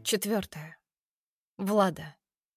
4. Влада.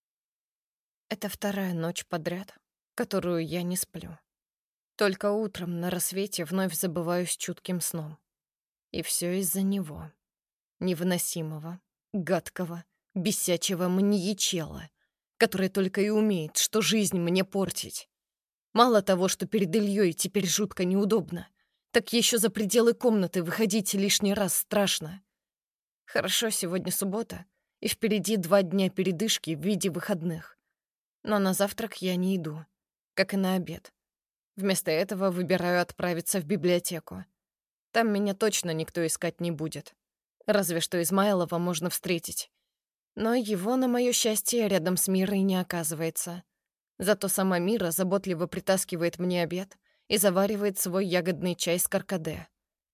Это вторая ночь подряд, которую я не сплю. Только утром на рассвете вновь забываюсь чутким сном. И все из-за него. Невыносимого, гадкого, бесячего маньячела, который только и умеет, что жизнь мне портить. Мало того, что перед Ильей теперь жутко неудобно, так еще за пределы комнаты выходить лишний раз страшно. Хорошо, сегодня суббота, и впереди 2 дня передышки в виде выходных. Но на завтрак я не иду, как и на обед. Вместо этого выбираю отправиться в библиотеку. Там меня точно никто искать не будет. Разве что Измайлова можно встретить. Но его, на моё счастье, рядом с Мирой не оказывается. Зато сама Мира заботливо притаскивает мне обед и заваривает свой ягодный чай с каркаде.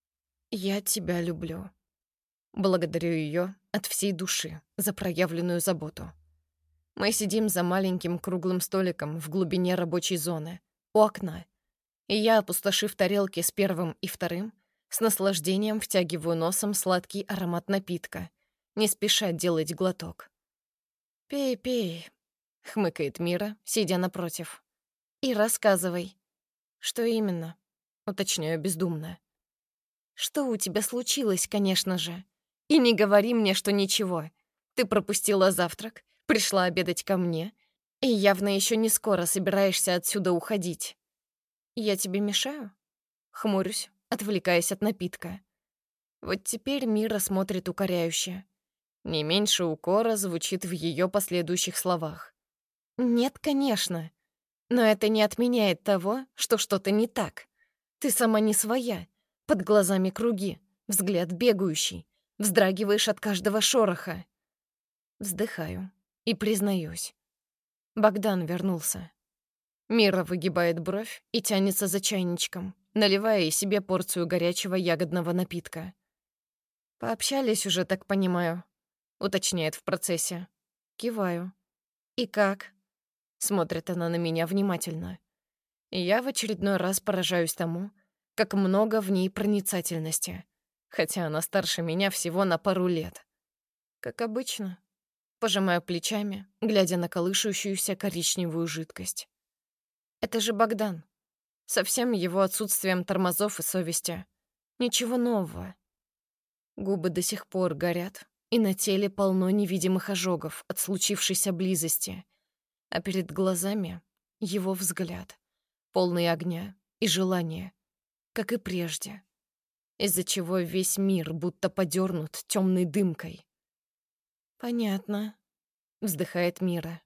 «Я тебя люблю». Благодарю ее от всей души за проявленную заботу. Мы сидим за маленьким круглым столиком в глубине рабочей зоны, у окна, и я, опустошив тарелки с первым и вторым, с наслаждением втягиваю носом сладкий аромат напитка, не спеша делать глоток. «Пей, пей», — хмыкает Мира, сидя напротив. «И рассказывай». «Что именно?» — уточняю бездумно. «Что у тебя случилось, конечно же? И не говори мне, что ничего. Ты пропустила завтрак, пришла обедать ко мне, и явно еще не скоро собираешься отсюда уходить. Я тебе мешаю?» Хмурюсь, отвлекаясь от напитка. Вот теперь Мира смотрит укоряюще. Не меньше укора звучит в ее последующих словах. «Нет, конечно. Но это не отменяет того, что что-то не так. Ты сама не своя. Под глазами круги, взгляд бегающий. Вздрагиваешь от каждого шороха». Вздыхаю и признаюсь. Богдан вернулся. Мира выгибает бровь и тянется за чайничком, наливая и себе порцию горячего ягодного напитка. «Пообщались уже, так понимаю», — уточняет в процессе. Киваю. «И как?» — смотрит она на меня внимательно. И я в очередной раз поражаюсь тому, как много в ней проницательности, хотя она старше меня всего на пару лет. Как обычно. Пожимаю плечами, глядя на колышущуюся коричневую жидкость. Это же Богдан. Со всем его отсутствием тормозов и совести. Ничего нового. Губы до сих пор горят, и на теле полно невидимых ожогов от случившейся близости. А перед глазами его взгляд, полный огня и желания, как и прежде, из-за чего весь мир будто подернут темной дымкой. «Понятно», — вздыхает Мира.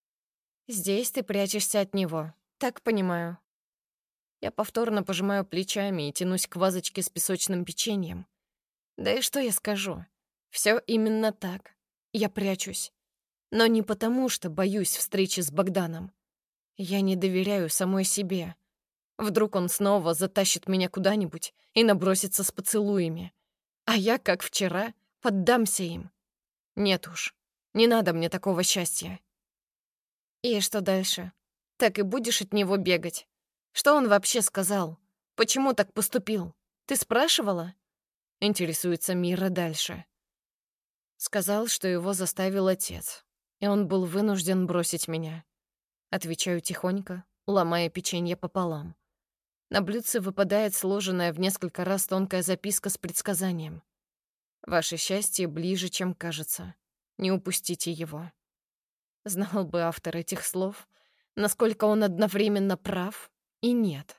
«Здесь ты прячешься от него, так понимаю». Я повторно пожимаю плечами и тянусь к вазочке с песочным печеньем. Да и что я скажу? Все именно так. Я прячусь. Но не потому, что боюсь встречи с Богданом. Я не доверяю самой себе. Вдруг он снова затащит меня куда-нибудь и набросится с поцелуями. А я, как вчера, поддамся им. Нет уж, не надо мне такого счастья. И что дальше? Так и будешь от него бегать? Что он вообще сказал? Почему так поступил? Ты спрашивала? Интересуется Мира дальше. Сказал, что его заставил отец, и он был вынужден бросить меня. Отвечаю тихонько, ломая печенье пополам. На блюдце выпадает сложенная в несколько раз тонкая записка с предсказанием. «Ваше счастье ближе, чем кажется. Не упустите его». Знал бы автор этих слов, насколько он одновременно прав и нет.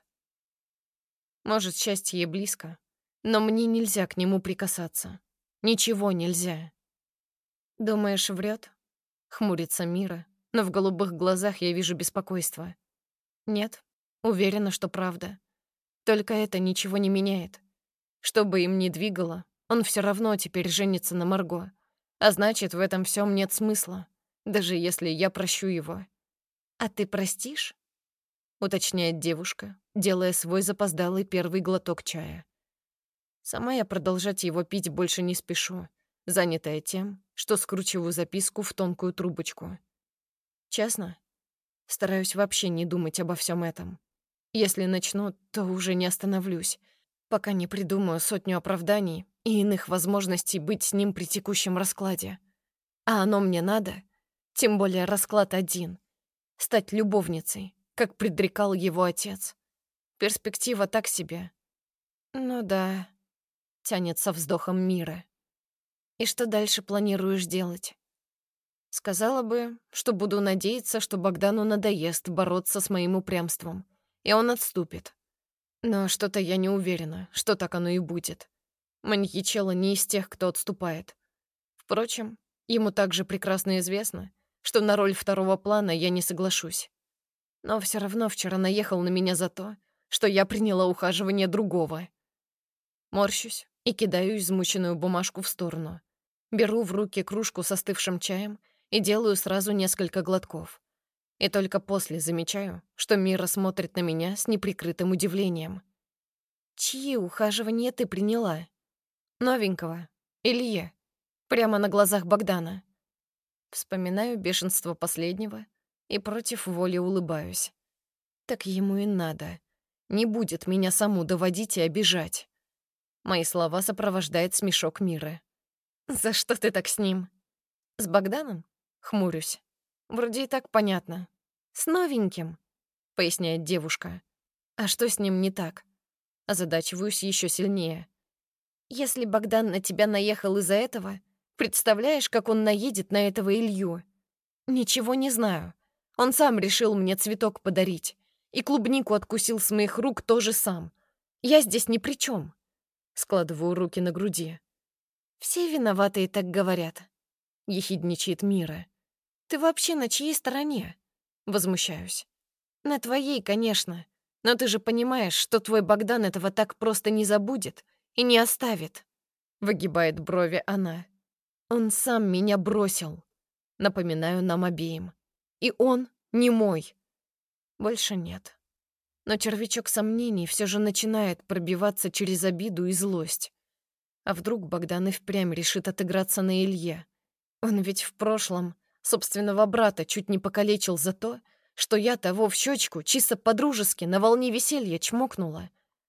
Может, счастье и близко, но мне нельзя к нему прикасаться. Ничего нельзя. «Думаешь, врет?» — хмурится Мира, но в голубых глазах я вижу беспокойство. «Нет, уверена, что правда. Только это ничего не меняет. Что бы им ни двигало, он все равно теперь женится на Марго. А значит, в этом всем нет смысла, даже если я прощу его». «А ты простишь?» — уточняет девушка, делая свой запоздалый первый глоток чая. Сама я продолжать его пить больше не спешу, занятая тем, что скручиваю записку в тонкую трубочку. Честно, стараюсь вообще не думать обо всем этом. Если начну, то уже не остановлюсь, пока не придумаю 100 оправданий и иных возможностей быть с ним при текущем раскладе. А оно мне надо? Тем более расклад один. Стать любовницей, как предрекал его отец. Перспектива так себе. Ну да, тянет со вздохом Мира. И что дальше планируешь делать? Сказала бы, что буду надеяться, что Богдану надоест бороться с моим упрямством, и он отступит. Но что-то я не уверена, что так оно и будет. Маньячелло не из тех, кто отступает. Впрочем, ему также прекрасно известно, что на роль второго плана я не соглашусь. Но все равно вчера наехал на меня за то, что я приняла ухаживание другого. Морщусь и кидаю измученную бумажку в сторону. Беру в руки кружку с остывшим чаем и делаю сразу несколько глотков. И только после замечаю, что Мира смотрит на меня с неприкрытым удивлением. «Чьи ухаживания ты приняла? Новенького? Илье?» Прямо на глазах Богдана. Вспоминаю бешенство последнего и против воли улыбаюсь. Так ему и надо. Не будет меня саму доводить и обижать. Мои слова сопровождает смешок Миры. «За что ты так с ним?» «С Богданом?» Хмурюсь. «Вроде и так понятно. С новеньким», — поясняет девушка. «А что с ним не так?» Озадачиваюсь еще сильнее. «Если Богдан на тебя наехал из-за этого, представляешь, как он наедет на этого Илью?» «Ничего не знаю. Он сам решил мне цветок подарить. И клубнику откусил с моих рук тоже сам. Я здесь ни при чем. Складываю руки на груди. «Все виноватые так говорят», — ехидничает Мира. «Ты вообще на чьей стороне?» Возмущаюсь. «На твоей, конечно. Но ты же понимаешь, что твой Богдан этого так просто не забудет и не оставит». Выгибает брови она. «Он сам меня бросил», — напоминаю нам обеим. «И он не мой». Больше нет. Но червячок сомнений все же начинает пробиваться через обиду и злость. А вдруг Богдан и впрямь решит отыграться на Илье? Он ведь в прошлом собственного брата чуть не покалечил за то, что я того в щечку чисто по-дружески на волне веселья чмокнула.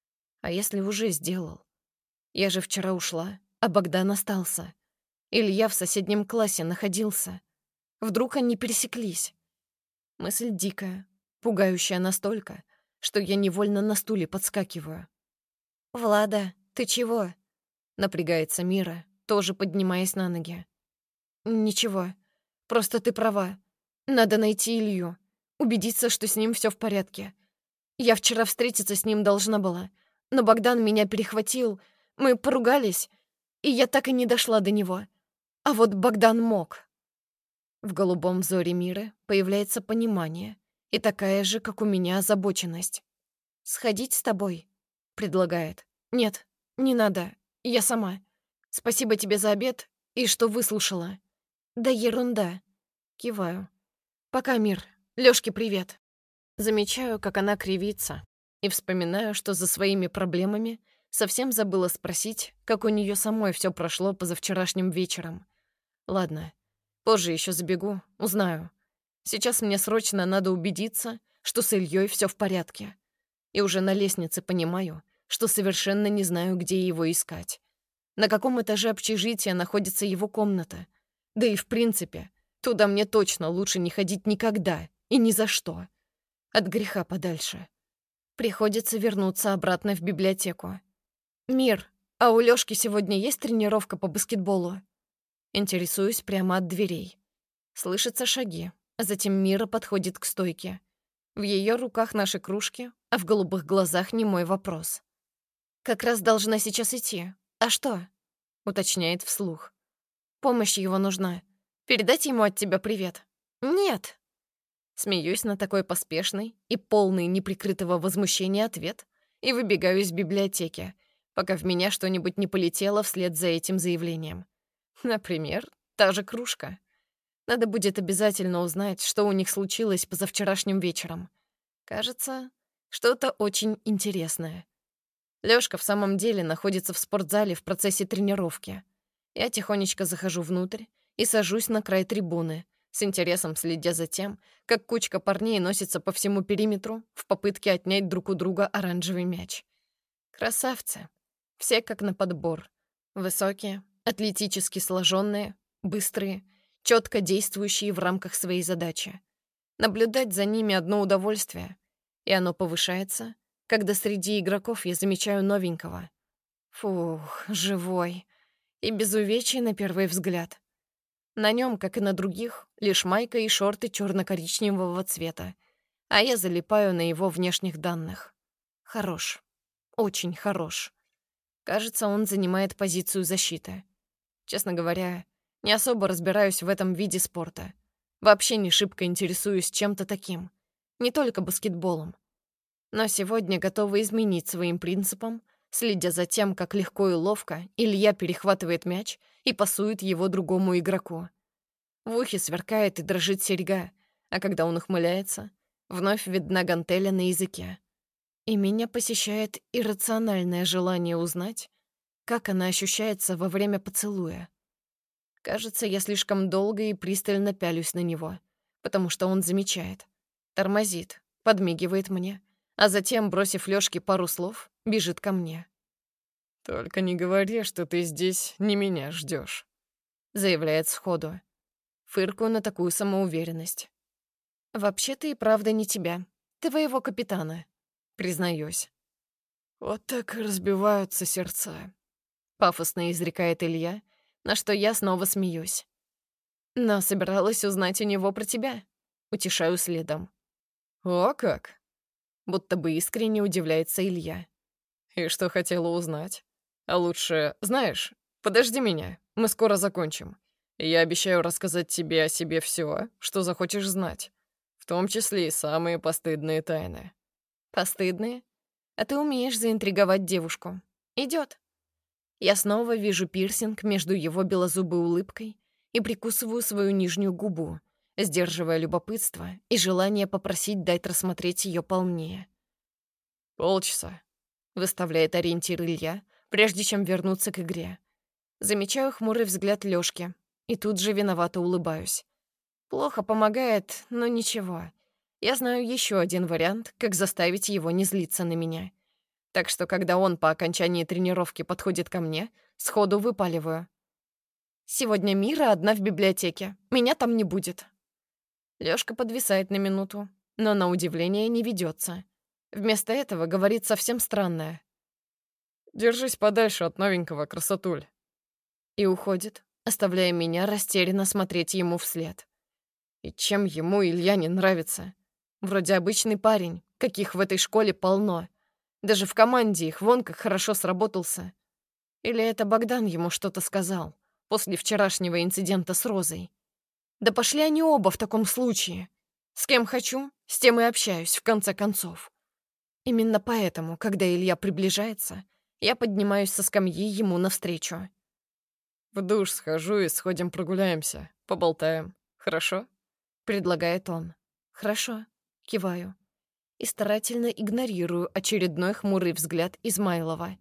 А если уже сделал? Я же вчера ушла, а Богдан остался. Илья в соседнем классе находился. Вдруг они пересеклись? Мысль дикая, пугающая настолько, что я невольно на стуле подскакиваю. «Влада, ты чего?» — напрягается Мира, тоже поднимаясь на ноги. «Ничего, просто ты права. Надо найти Илью, убедиться, что с ним все в порядке. Я вчера встретиться с ним должна была, но Богдан меня перехватил, мы поругались, и я так и не дошла до него. А вот Богдан мог». В голубом взоре Миры появляется понимание и такая же, как у меня, озабоченность. «Сходить с тобой?» — предлагает. «Нет, не надо, я сама. Спасибо тебе за обед и что выслушала». «Да ерунда». Киваю. «Пока, Мир. Лёшке привет». Замечаю, как она кривится, и вспоминаю, что за своими проблемами совсем забыла спросить, как у неё самой всё прошло позавчерашним вечером. Ладно, позже ещё забегу, узнаю. Сейчас мне срочно надо убедиться, что с Ильей всё в порядке. И уже на лестнице понимаю, что совершенно не знаю, где его искать. На каком этаже общежития находится его комната. Да и в принципе, туда мне точно лучше не ходить никогда и ни за что. От греха подальше. Приходится вернуться обратно в библиотеку. «Мир, а у Лёшки сегодня есть тренировка по баскетболу?» Интересуюсь прямо от дверей. Слышатся шаги, а затем Мира подходит к стойке. В её руках наши кружки, а в голубых глазах немой вопрос. «Как раз должна сейчас идти. А что?» — уточняет вслух. «Помощь его нужна. Передать ему от тебя привет?» «Нет». Смеюсь на такой поспешный и полный неприкрытого возмущения ответ и выбегаю из библиотеки, пока в меня что-нибудь не полетело вслед за этим заявлением. Например, та же кружка. Надо будет обязательно узнать, что у них случилось позавчерашним вечером. Кажется, что-то очень интересное. Лёшка в самом деле находится в спортзале в процессе тренировки. Я тихонечко захожу внутрь и сажусь на край трибуны, с интересом следя за тем, как кучка парней носится по всему периметру в попытке отнять друг у друга оранжевый мяч. Красавцы. Все как на подбор. Высокие, атлетически сложенные, быстрые, четко действующие в рамках своей задачи. Наблюдать за ними одно удовольствие, и оно повышается, когда среди игроков я замечаю новенького. Фух, живой. И без увечий на первый взгляд. На нем, как и на других, лишь майка и шорты черно-коричневого цвета, а я залипаю на его внешних данных. Хорош. Очень хорош. Кажется, он занимает позицию защиты. Честно говоря, не особо разбираюсь в этом виде спорта. Вообще не шибко интересуюсь чем-то таким. Не только баскетболом. Но сегодня готова изменить своим принципам, следя за тем, как легко и ловко Илья перехватывает мяч и пасует его другому игроку. В ухе сверкает и дрожит серьга, а когда он ухмыляется, вновь видна гантеля на языке. И меня посещает иррациональное желание узнать, как она ощущается во время поцелуя. Кажется, я слишком долго и пристально пялюсь на него, потому что он замечает, тормозит, подмигивает мне, а затем, бросив Лёшке пару слов, бежит ко мне. «Только не говори, что ты здесь не меня ждёшь», — заявляет сходу. Фыркаю на такую самоуверенность. «Вообще-то и правда не тебя. Твоего капитана», — признаюсь. «Вот так и разбиваются сердца», — пафосно изрекает Илья, на что я снова смеюсь. «Но собиралась узнать у него про тебя», — утешаю следом. «О как!» — будто бы искренне удивляется Илья. «И что хотела узнать? А лучше, знаешь, подожди меня, мы скоро закончим. И я обещаю рассказать тебе о себе всё, что захочешь знать, в том числе и самые постыдные тайны». «Постыдные? А ты умеешь заинтриговать девушку. Идёт». Я снова вижу пирсинг между его белозубой улыбкой и прикусываю свою нижнюю губу, сдерживая любопытство и желание попросить дать рассмотреть ее полнее. «Полчаса», — выставляет ориентир Илья, прежде чем вернуться к игре. Замечаю хмурый взгляд Лёшки и тут же виновато улыбаюсь. Плохо помогает, но ничего. Я знаю еще один вариант, как заставить его не злиться на меня. Так что, когда он по окончании тренировки подходит ко мне, сходу выпаливаю. «Сегодня Мира одна в библиотеке. Меня там не будет». Лёшка подвисает на минуту, но на удивление не ведется. Вместо этого говорит совсем странное. «Держись подальше от новенького, красотуль». И уходит, оставляя меня растерянно смотреть ему вслед. И чем ему Илья не нравится? Вроде обычный парень, каких в этой школе полно. Даже в команде их вон как хорошо сработался. Или это Богдан ему что-то сказал после вчерашнего инцидента с Розой? Да пошли они оба в таком случае. С кем хочу, с тем и общаюсь, в конце концов. Именно поэтому, когда Илья приближается, я поднимаюсь со скамьи ему навстречу. «В душ схожу и сходим прогуляемся, поболтаем. Хорошо?» — предлагает он. «Хорошо», — киваю. И старательно игнорирую очередной хмурый взгляд Измайлова.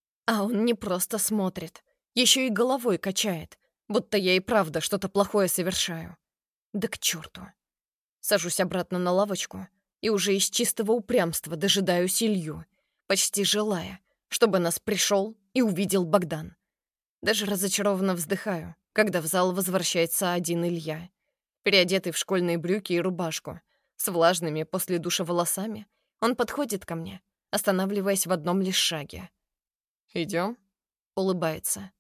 А он не просто смотрит, еще и головой качает, будто я и правда что-то плохое совершаю. Да к черту. Сажусь обратно на лавочку и уже из чистого упрямства дожидаюсь Илью, почти желая, чтобы нас пришел и увидел Богдан. Даже разочарованно вздыхаю, когда в зал возвращается один Илья, переодетый в школьные брюки и рубашку, с влажными после душа волосами. Он подходит ко мне, останавливаясь в одном лишь шаге. «Идём?» — улыбается.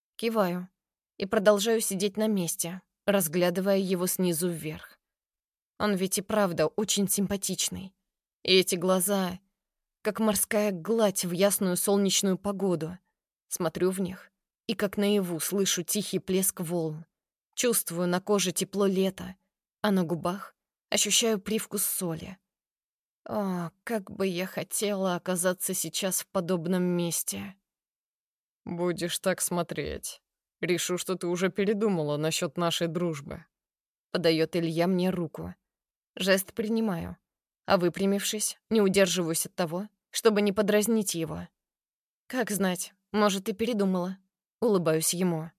Киваю и продолжаю сидеть на месте, разглядывая его снизу вверх. Он ведь и правда очень симпатичный. И эти глаза, как морская гладь в ясную солнечную погоду. Смотрю в них и как наяву слышу тихий плеск волн. Чувствую на коже тепло лета, а на губах ощущаю привкус соли. О, как бы я хотела оказаться сейчас в подобном месте. «Будешь так смотреть. Решу, что ты уже передумала насчет нашей дружбы». Подает Илья мне руку. Жест принимаю, а выпрямившись, не удерживаюсь от того, чтобы не подразнить его. Как знать, может, и передумала. Улыбаюсь ему.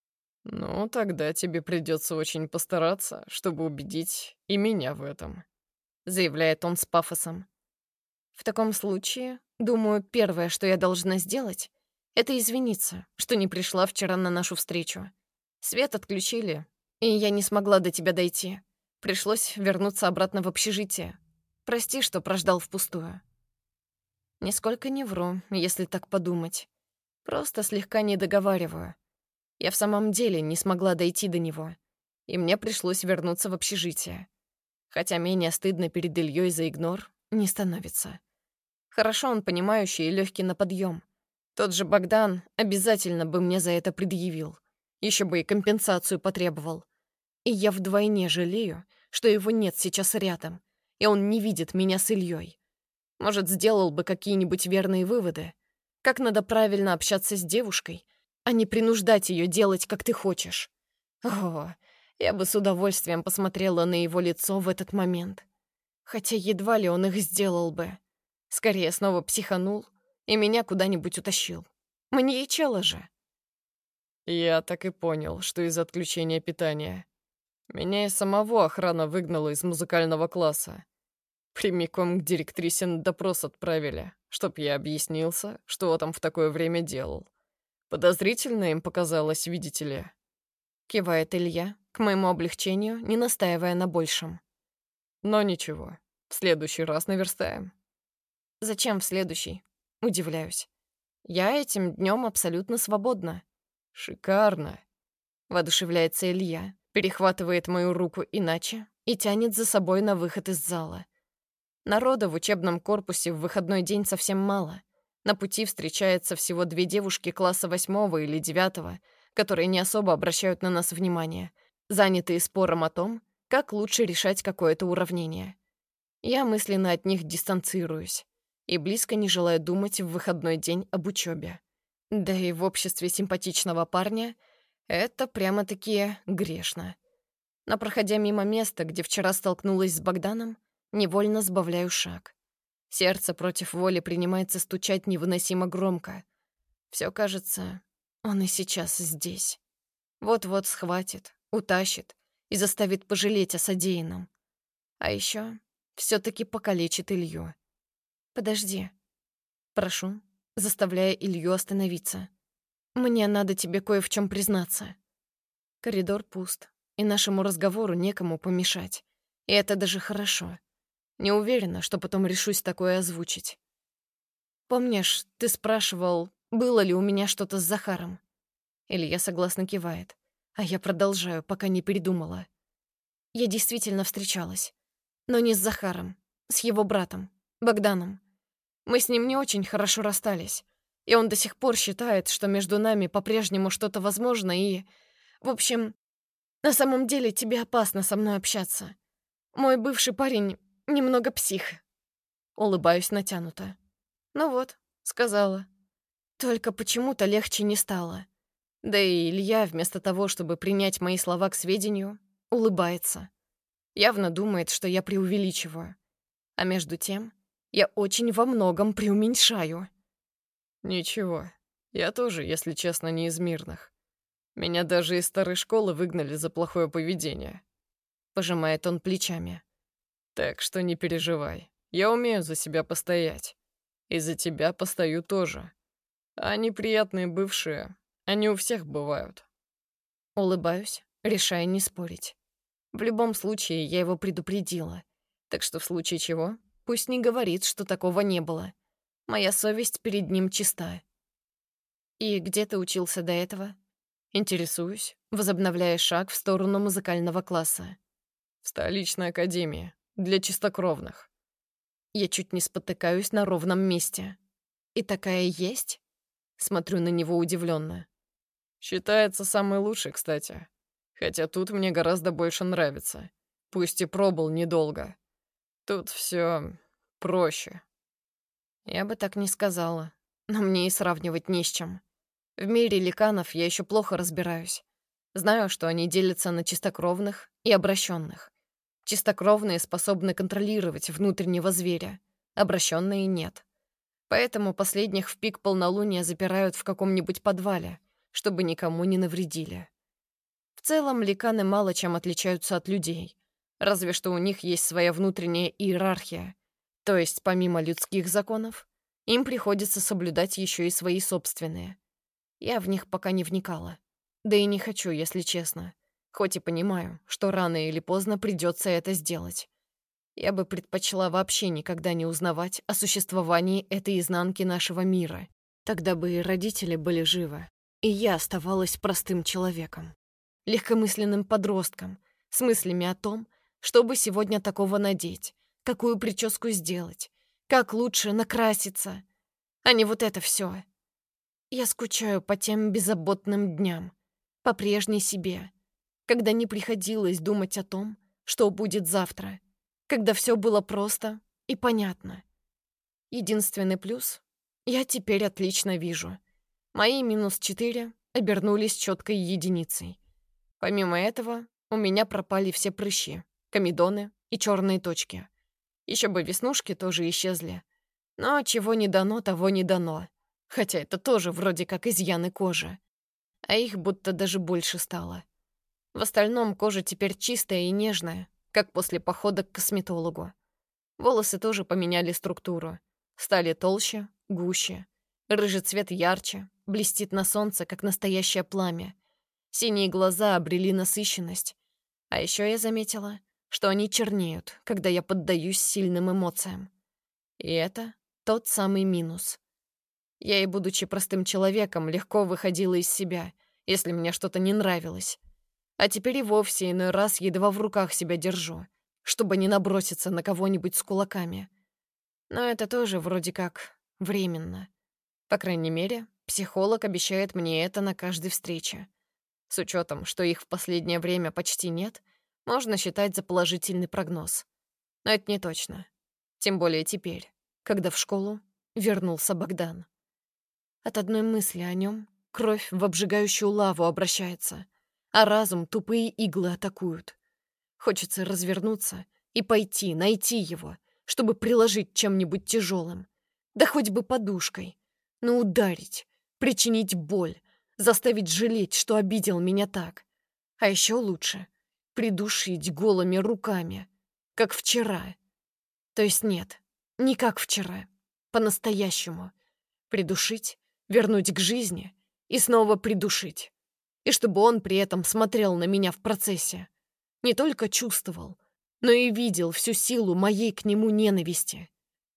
«Ну, тогда тебе придется очень постараться, чтобы убедить и меня в этом», — заявляет он с пафосом. В таком случае, думаю, первое, что я должна сделать, это извиниться, что не пришла вчера на нашу встречу. Свет отключили, и я не смогла до тебя дойти. Пришлось вернуться обратно в общежитие. Прости, что прождал впустую. Нисколько не вру, если так подумать. Просто слегка не договариваю. Я в самом деле не смогла дойти до него, и мне пришлось вернуться в общежитие. Хотя менее стыдно перед Ильей за игнор не становится. Хорошо он понимающий и легкий на подъем. Тот же Богдан обязательно бы мне за это предъявил. Еще бы и компенсацию потребовал. И я вдвойне жалею, что его нет сейчас рядом, и он не видит меня с Ильей. Может, сделал бы какие-нибудь верные выводы, как надо правильно общаться с девушкой, а не принуждать ее делать, как ты хочешь. О, я бы с удовольствием посмотрела на его лицо в этот момент. Хотя едва ли он их сделал бы. Скорее снова психанул и меня куда-нибудь утащил. Мне и чело же. Я так и понял, что из отключения питания. Меня и самого охрана выгнала из музыкального класса. Прямиком к директрисе на допрос отправили, чтоб я объяснился, что там в такое время делал. Подозрительно им показалось, видите ли. Кивает Илья, к моему облегчению, не настаивая на большем. Но ничего, в следующий раз наверстаем. Зачем в следующий? Удивляюсь. Я этим днем абсолютно свободна. Шикарно. Воодушевляется Илья, перехватывает мою руку иначе и тянет за собой на выход из зала. Народа в учебном корпусе в выходной день совсем мало. На пути встречается всего 2 девушки класса 8 или 9, которые не особо обращают на нас внимание, занятые спором о том, как лучше решать какое-то уравнение. Я мысленно от них дистанцируюсь и близко не желаю думать в выходной день об учебе. Да и в обществе симпатичного парня это прямо-таки грешно. Но проходя мимо места, где вчера столкнулась с Богданом, невольно сбавляю шаг. Сердце против воли принимается стучать невыносимо громко. Все кажется, он и сейчас здесь. Вот-вот схватит, утащит и заставит пожалеть о содеянном. А еще все-таки покалечит Илью. «Подожди». Прошу, заставляя Илью остановиться. «Мне надо тебе кое в чем признаться». Коридор пуст, и нашему разговору некому помешать. И это даже хорошо. Не уверена, что потом решусь такое озвучить. «Помнишь, ты спрашивал, было ли у меня что-то с Захаром?» Илья согласно кивает, а я продолжаю, пока не передумала. Я действительно встречалась. Но не с Захаром, с его братом, Богданом. Мы с ним не очень хорошо расстались, и он до сих пор считает, что между нами по-прежнему что-то возможно, и... В общем, на самом деле тебе опасно со мной общаться. Мой бывший парень немного псих. Улыбаюсь натянуто. Ну вот, сказала. Только почему-то легче не стало. Да и Илья, вместо того, чтобы принять мои слова к сведению, улыбается. Явно думает, что я преувеличиваю. А между тем, я очень во многом преуменьшаю. Ничего, я тоже, если честно, не из мирных. Меня даже из старой школы выгнали за плохое поведение. Пожимает он плечами. Так что не переживай. Я умею за себя постоять. И за тебя постою тоже. А неприятные бывшие, они у всех бывают. Улыбаюсь, решая не спорить. В любом случае, я его предупредила. Так что в случае чего, пусть не говорит, что такого не было. Моя совесть перед ним чиста. И где ты учился до этого? Интересуюсь, возобновляя шаг в сторону музыкального класса. В столичной академии. Для чистокровных. Я чуть не спотыкаюсь на ровном месте. И такая есть? Смотрю на него удивленно. Считается самый лучший, кстати. Хотя тут мне гораздо больше нравится. Пусть и пробыл недолго. Тут все проще. Я бы так не сказала. Но мне и сравнивать не с чем. В мире ликанов я еще плохо разбираюсь. Знаю, что они делятся на чистокровных и обращенных. Чистокровные способны контролировать внутреннего зверя, обращенные нет. Поэтому последних в пик полнолуния запирают в каком-нибудь подвале, чтобы никому не навредили. В целом, ликаны мало чем отличаются от людей, разве что у них есть своя внутренняя иерархия, то есть помимо людских законов, им приходится соблюдать еще и свои собственные. Я в них пока не вникала. Да и не хочу, если честно. Хоть и понимаю, что рано или поздно придется это сделать. Я бы предпочла вообще никогда не узнавать о существовании этой изнанки нашего мира. Тогда бы и родители были живы, и я оставалась простым человеком, легкомысленным подростком, с мыслями о том, чтобы сегодня такого надеть, какую прическу сделать, как лучше накраситься, а не вот это все. Я скучаю по тем беззаботным дням, по прежней себе, когда не приходилось думать о том, что будет завтра, когда все было просто и понятно. Единственный плюс — я теперь отлично вижу. Мои -4 обернулись четкой единицей. Помимо этого, у меня пропали все прыщи, комедоны и черные точки. Еще бы веснушки тоже исчезли. Но чего не дано, того не дано. Хотя это тоже вроде как изъяны кожи. А их будто даже больше стало. В остальном кожа теперь чистая и нежная, как после похода к косметологу. Волосы тоже поменяли структуру. Стали толще, гуще. Рыжий цвет ярче, блестит на солнце, как настоящее пламя. Синие глаза обрели насыщенность. А еще я заметила, что они чернеют, когда я поддаюсь сильным эмоциям. И это тот самый минус. Я и, будучи простым человеком, легко выходила из себя, если мне что-то не нравилось. А теперь и вовсе иной раз едва в руках себя держу, чтобы не наброситься на кого-нибудь с кулаками. Но это тоже вроде как временно. По крайней мере, психолог обещает мне это на каждой встрече. С учетом, что их в последнее время почти нет, можно считать за положительный прогноз. Но это не точно. Тем более теперь, когда в школу вернулся Богдан. От одной мысли о нем кровь в обжигающую лаву обращается, а разум тупые иглы атакуют. Хочется развернуться и пойти, найти его, чтобы приложить чем-нибудь тяжелым. Да хоть бы подушкой. Но ударить, причинить боль, заставить жалеть, что обидел меня так. А еще лучше — придушить голыми руками, как вчера. То есть нет, не как вчера, по-настоящему. Придушить, вернуть к жизни и снова придушить. И чтобы он при этом смотрел на меня в процессе. Не только чувствовал, но и видел всю силу моей к нему ненависти.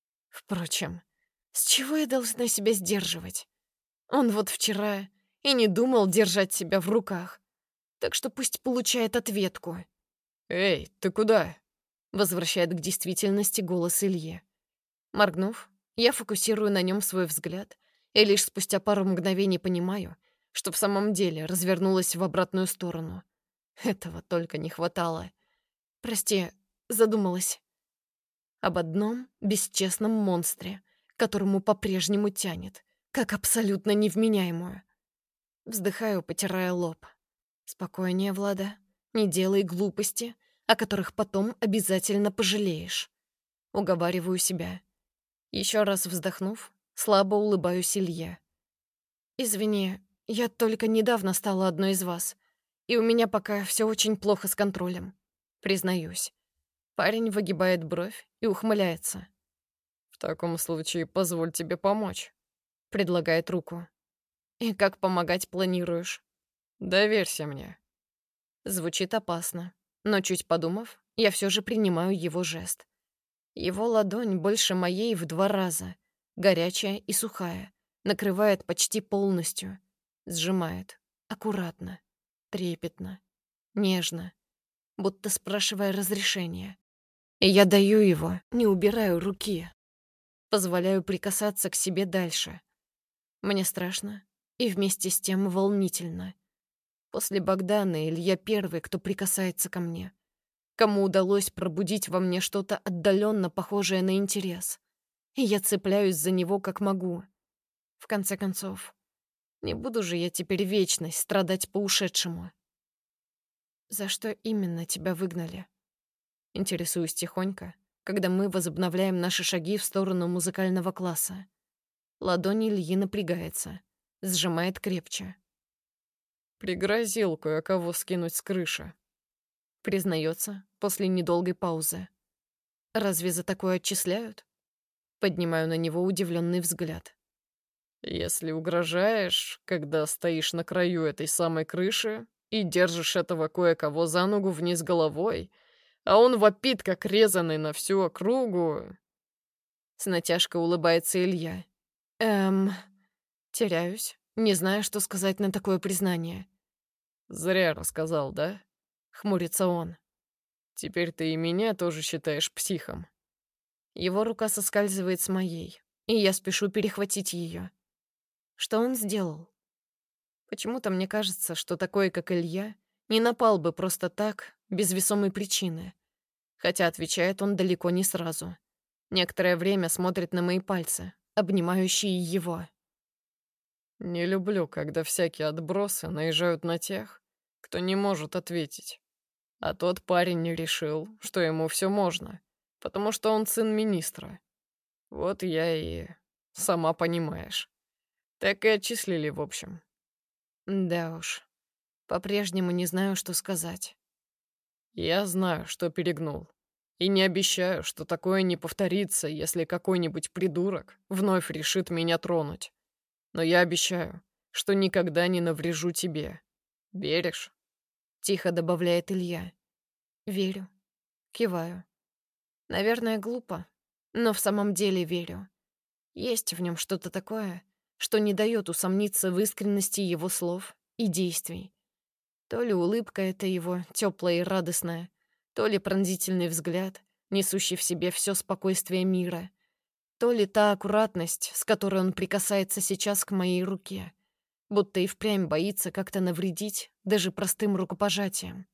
Впрочем, с чего я должна себя сдерживать? Он вот вчера и не думал держать себя в руках, так что пусть получает ответку. «Эй, ты куда?» — возвращает к действительности голос Ильи. Моргнув, я фокусирую на нем свой взгляд и лишь спустя пару мгновений понимаю, что в самом деле развернулась в обратную сторону. Этого только не хватало. Прости, задумалась. Об одном бесчестном монстре, которому по-прежнему тянет, как абсолютно невменяемую. Вздыхаю, потирая лоб. Спокойнее, Влада. Не делай глупости, о которых потом обязательно пожалеешь. Уговариваю себя. Еще раз вздохнув, слабо улыбаюсь Илье. «Извини, я только недавно стала одной из вас, и у меня пока все очень плохо с контролем. Признаюсь». Парень выгибает бровь и ухмыляется. «В таком случае позволь тебе помочь», — предлагает руку. «И как помогать планируешь?» «Доверься мне». Звучит опасно, но чуть подумав, я все же принимаю его жест. Его ладонь больше моей в 2 раза, горячая и сухая, накрывает почти полностью, сжимает, аккуратно, трепетно, нежно, будто спрашивая разрешения. И я даю его, не убираю руки, позволяю прикасаться к себе дальше. Мне страшно и вместе с тем волнительно. После Богдана Илья первый, кто прикасается ко мне, кому удалось пробудить во мне что-то отдаленно похожее на интерес. И я цепляюсь за него как могу. В конце концов, не буду же я теперь вечность страдать по ушедшему. «За что именно тебя выгнали?» Интересуюсь тихонько, когда мы возобновляем наши шаги в сторону музыкального класса. Ладонь Ильи напрягается, сжимает крепче. «Пригрозил кое-кого скинуть с крыши», — признается после недолгой паузы. «Разве за такое отчисляют?» Поднимаю на него удивленный взгляд. «Если угрожаешь, когда стоишь на краю этой самой крыши, и держишь этого кое-кого за ногу вниз головой, а он вопит, как резанный на всю округу. С натяжкой улыбается Илья. Теряюсь, не знаю, что сказать на такое признание. Зря рассказал, да? Хмурится он. Теперь ты и меня тоже считаешь психом. Его рука соскальзывает с моей, и я спешу перехватить ее. Что он сделал? Почему-то мне кажется, что такой, как Илья, не напал бы просто так, без весомой причины. Хотя отвечает он далеко не сразу. Некоторое время смотрит на мои пальцы, обнимающие его. Не люблю, когда всякие отбросы наезжают на тех, кто не может ответить. А тот парень не решил, что ему все можно, потому что он сын министра. Вот я и... сама понимаешь. Так и отчислили, в общем. Да уж, по-прежнему не знаю, что сказать. Я знаю, что перегнул. И не обещаю, что такое не повторится, если какой-нибудь придурок вновь решит меня тронуть. Но я обещаю, что никогда не наврежу тебе. Веришь? Тихо добавляет Илья. Верю. Киваю. Наверное, глупо, но в самом деле верю. Есть в нем что-то такое, что не дает усомниться в искренности его слов и действий. То ли улыбка эта его теплая и радостная, то ли пронзительный взгляд, несущий в себе все спокойствие мира, то ли та аккуратность, с которой он прикасается сейчас к моей руке, будто и впрямь боится как-то навредить даже простым рукопожатием.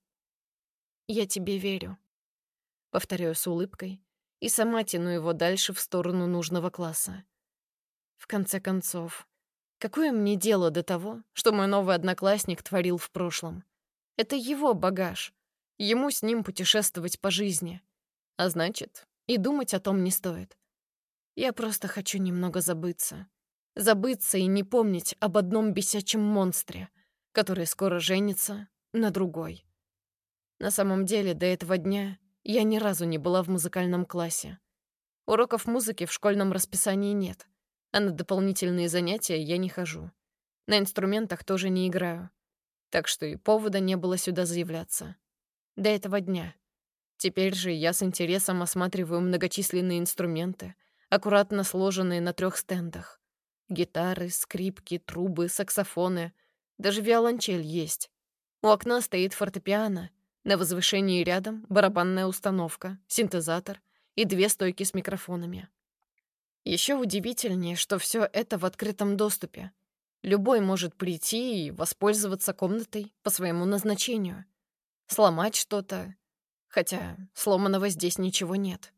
«Я тебе верю», — повторяю с улыбкой, и сама тяну его дальше в сторону нужного класса. В конце концов, какое мне дело до того, что мой новый одноклассник творил в прошлом? Это его багаж. Ему с ним путешествовать по жизни. А значит, и думать о том не стоит. Я просто хочу немного забыться. Забыться и не помнить об одном бесячем монстре, который скоро женится на другой. На самом деле, до этого дня я ни разу не была в музыкальном классе. Уроков музыки в школьном расписании нет, а на дополнительные занятия я не хожу. На инструментах тоже не играю. Так что и повода не было сюда заявляться. До этого дня. Теперь же я с интересом осматриваю многочисленные инструменты, аккуратно сложенные на 3 стендах. Гитары, скрипки, трубы, саксофоны. Даже виолончель есть. У окна стоит фортепиано. На возвышении рядом барабанная установка, синтезатор и 2 стойки с микрофонами. Еще удивительнее, что все это в открытом доступе. Любой может прийти и воспользоваться комнатой по своему назначению. Сломать что-то. Хотя сломанного здесь ничего нет.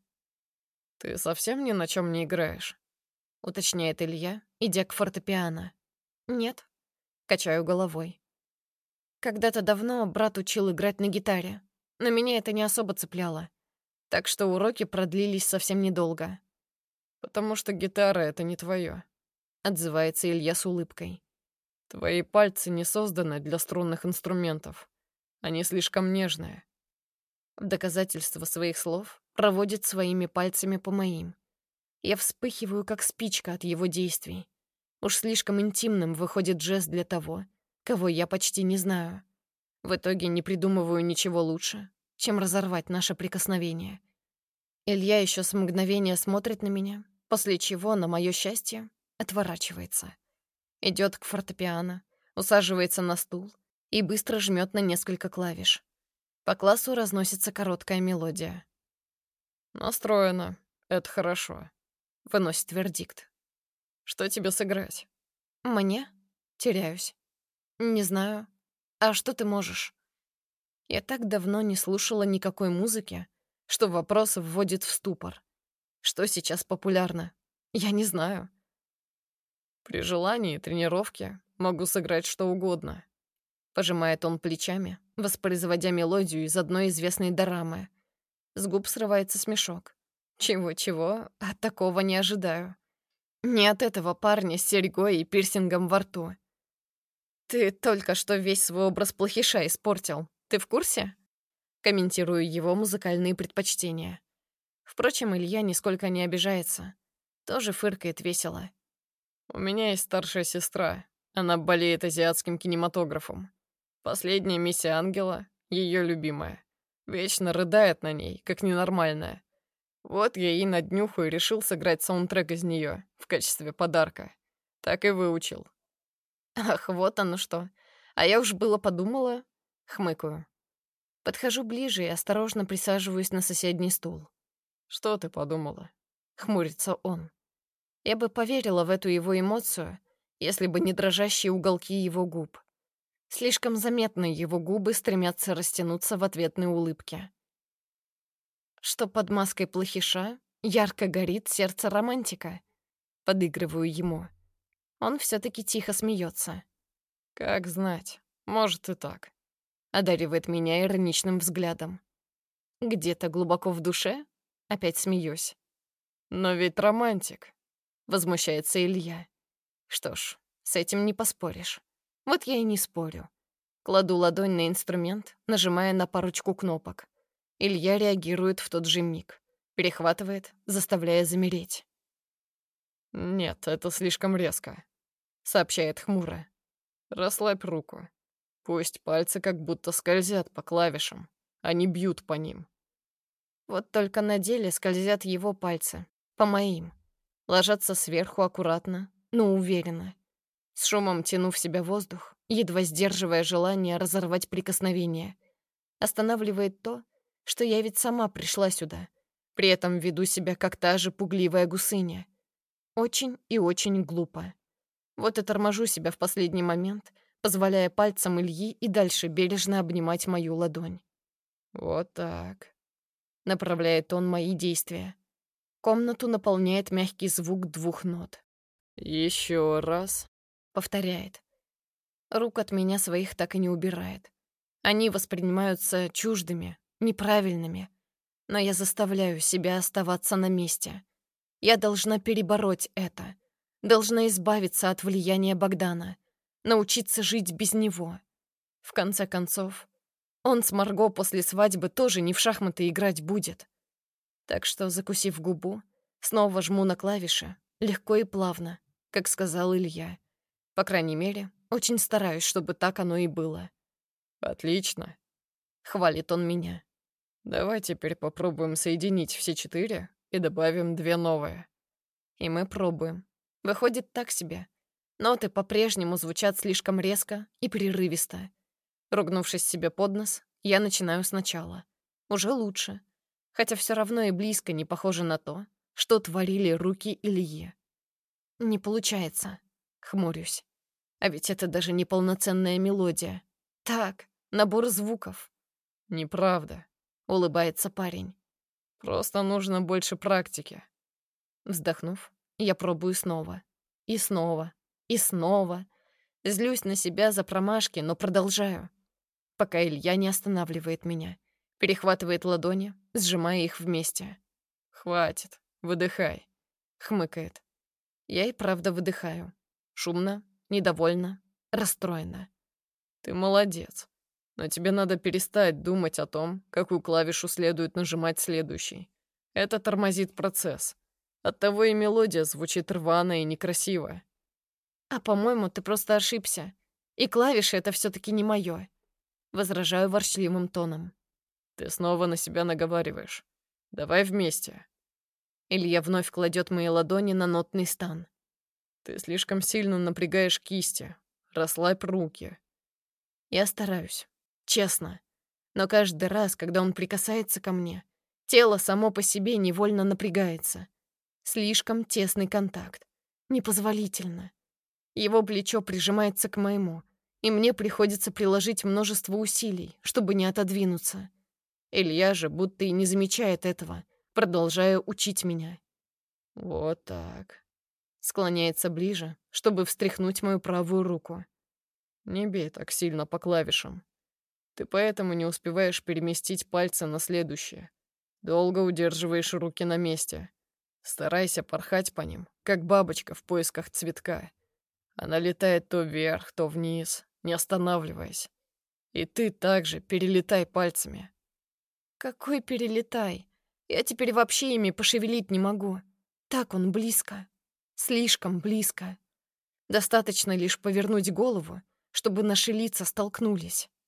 Ты совсем ни на чем не играешь? Уточняет Илья, идя к фортепиано. Нет. Качаю головой. Когда-то давно брат учил играть на гитаре, но меня это не особо цепляло. Так что уроки продлились совсем недолго. Потому что гитара — это не твое. Отзывается Илья с улыбкой. Твои пальцы не созданы для струнных инструментов. Они слишком нежные. В доказательство своих слов проводит своими пальцами по моим. Я вспыхиваю, как спичка от его действий. Уж слишком интимным выходит жест для того, кого я почти не знаю. В итоге не придумываю ничего лучше, чем разорвать наше прикосновение. Илья еще с мгновения смотрит на меня, после чего, на мое счастье, отворачивается. Идет к фортепиано, усаживается на стул и быстро жмет на несколько клавиш. По классу разносится короткая мелодия. Настроено. Это хорошо. Выносит вердикт. Что тебе сыграть? Мне? Теряюсь. Не знаю. А что ты можешь? Я так давно не слушала никакой музыки, что вопрос вводит в ступор. Что сейчас популярно? Я не знаю. При желании и тренировке могу сыграть что угодно. Пожимает он плечами, воспроизводя мелодию из одной известной дорамы. С губ срывается смешок. Чего-чего, а такого не ожидаю. Не от этого парня с серьгой и пирсингом во рту. «Ты только что весь свой образ плохиша испортил. Ты в курсе?» Комментирую его музыкальные предпочтения. Впрочем, Илья нисколько не обижается. Тоже фыркает весело. У меня есть старшая сестра. Она болеет азиатским кинематографом. Последняя миссия ангела, ее любимая. Вечно рыдает на ней, как ненормальная. Вот я и на днюху и решил сыграть саундтрек из нее в качестве подарка. Так и выучил. Ах, вот оно что. А я уж было подумала. Хмыкаю. Подхожу ближе и осторожно присаживаюсь на соседний стул. Что ты подумала? Хмурится он. Я бы поверила в эту его эмоцию, если бы не дрожащие уголки его губ. Слишком заметно его губы стремятся растянуться в ответной улыбке. Что под маской плохиша ярко горит сердце романтика. Подыгрываю ему. Он все-таки тихо смеется. Как знать, может и так. Одаривает меня ироничным взглядом. Где-то глубоко в душе опять смеюсь. Но ведь романтик. Возмущается Илья. Что ж, с этим не поспоришь. Вот я и не спорю. Кладу ладонь на инструмент, нажимая на парочку кнопок. Илья реагирует в тот же миг. Перехватывает, заставляя замереть. «Нет, это слишком резко», — сообщает хмуро. «Расслабь руку. Пусть пальцы как будто скользят по клавишам, а не бьют по ним». Вот только на деле скользят его пальцы, по моим. Ложатся сверху аккуратно, но уверенно. С шумом тяну в себя воздух, едва сдерживая желание разорвать прикосновение. Останавливает то, что я ведь сама пришла сюда. При этом веду себя как та же пугливая гусыня. Очень и очень глупо. Вот и торможу себя в последний момент, позволяя пальцам Ильи и дальше бережно обнимать мою ладонь. «Вот так», — направляет он мои действия. Комнату наполняет мягкий звук 2 нот. «Еще раз», — повторяет. Рук от меня своих так и не убирает. Они воспринимаются чуждыми, неправильными. Но я заставляю себя оставаться на месте. Я должна перебороть это. Должна избавиться от влияния Богдана. Научиться жить без него. В конце концов, он с Марго после свадьбы тоже не в шахматы играть будет. Так что, закусив губу, снова жму на клавиши, легко и плавно, как сказал Илья. По крайней мере, очень стараюсь, чтобы так оно и было. «Отлично. Хвалит он меня. Давай теперь попробуем соединить все 4 и добавим 2 новые». И мы пробуем. Выходит так себе. Ноты по-прежнему звучат слишком резко и прерывисто. Ругнувшись себе под нос, я начинаю сначала. Уже лучше. Хотя все равно и близко не похоже на то, что творили руки Ильи. Не получается. Хмурюсь. А ведь это даже не полноценная мелодия. Так, набор звуков. «Неправда. Улыбается парень. Просто нужно больше практики». Вздохнув, я пробую снова. И снова. И снова. Злюсь на себя за промашки, но продолжаю. Пока Илья не останавливает меня. Перехватывает ладони, сжимая их вместе. «Хватит. Выдыхай». Хмыкает. Я и правда выдыхаю. Шумно, недовольно, расстроена. «Ты молодец. Но тебе надо перестать думать о том, какую клавишу следует нажимать следующей. Это тормозит процесс. Оттого и мелодия звучит рвано и некрасиво». А, по-моему, ты просто ошибся. И клавиши — это все-таки не мое. Возражаю ворчливым тоном. «Ты снова на себя наговариваешь. Давай вместе». Илья вновь кладет мои ладони на нотный стан. «Ты слишком сильно напрягаешь кисти. Расслабь руки». Я стараюсь. Честно. Но каждый раз, когда он прикасается ко мне, тело само по себе невольно напрягается. Слишком тесный контакт. Непозволительно. Его плечо прижимается к моему, и мне приходится приложить множество усилий, чтобы не отодвинуться. Илья же будто и не замечает этого, продолжая учить меня. «Вот так». Склоняется ближе, чтобы встряхнуть мою правую руку. «Не бей так сильно по клавишам. Ты поэтому не успеваешь переместить пальцы на следующее. Долго удерживаешь руки на месте. Старайся порхать по ним, как бабочка в поисках цветка. Она летает то вверх, то вниз, не останавливаясь. И ты также перелетай пальцами». Какой перелетай? Я теперь вообще ими пошевелить не могу. Так он близко. Слишком близко. Достаточно лишь повернуть голову, чтобы наши лица столкнулись.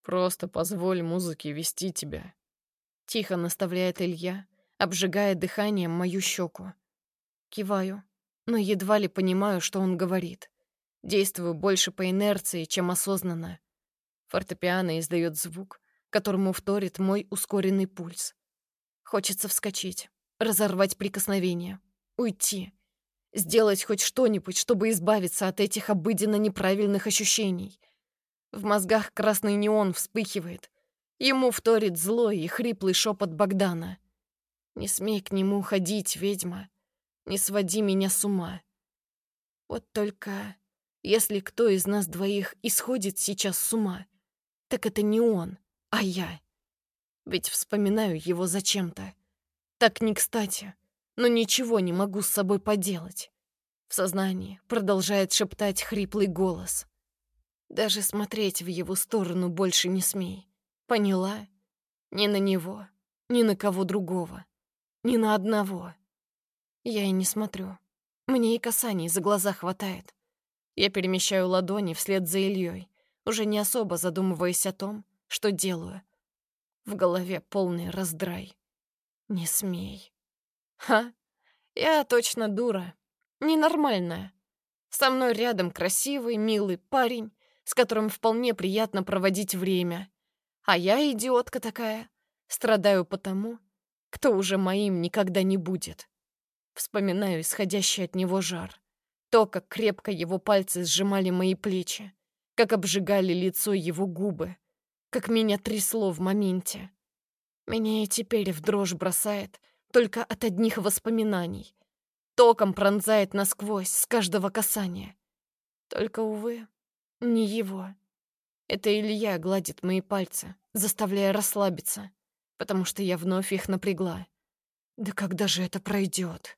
Просто позволь музыке вести тебя. Тихо наставляет Илья, обжигая дыханием мою щеку. Киваю, но едва ли понимаю, что он говорит. Действую больше по инерции, чем осознанно. Фортепиано издает звук, которому вторит мой ускоренный пульс. Хочется вскочить, разорвать прикосновение, уйти, сделать хоть что-нибудь, чтобы избавиться от этих обыденно неправильных ощущений. В мозгах красный неон вспыхивает. Ему вторит злой и хриплый шепот Богдана. «Не смей к нему ходить, ведьма. Не своди меня с ума». Вот только если кто из нас двоих исходит сейчас с ума, так это не он, а я. Ведь вспоминаю его зачем-то. Так не кстати, но ничего не могу с собой поделать. В сознании продолжает шептать хриплый голос. Даже смотреть в его сторону больше не смей. Поняла? Ни на него, ни на кого другого, ни на одного. Я и не смотрю. Мне и касаний за глаза хватает. Я перемещаю ладони вслед за Ильей, уже не особо задумываясь о том, что делаю. В голове полный раздрай. Не смей. Ха, я точно дура. Ненормальная. Со мной рядом красивый, милый парень, с которым вполне приятно проводить время. А я идиотка такая. Страдаю потому, кто уже моим никогда не будет. Вспоминаю исходящий от него жар. То, как крепко его пальцы сжимали мои плечи, как обжигали лицо его губы, как меня трясло в моменте. Меня и теперь в дрожь бросает только от одних воспоминаний. Током пронзает насквозь с каждого касания. Только, увы, не его. Это Илья гладит мои пальцы, заставляя расслабиться, потому что я вновь их напрягла. Да когда же это пройдет?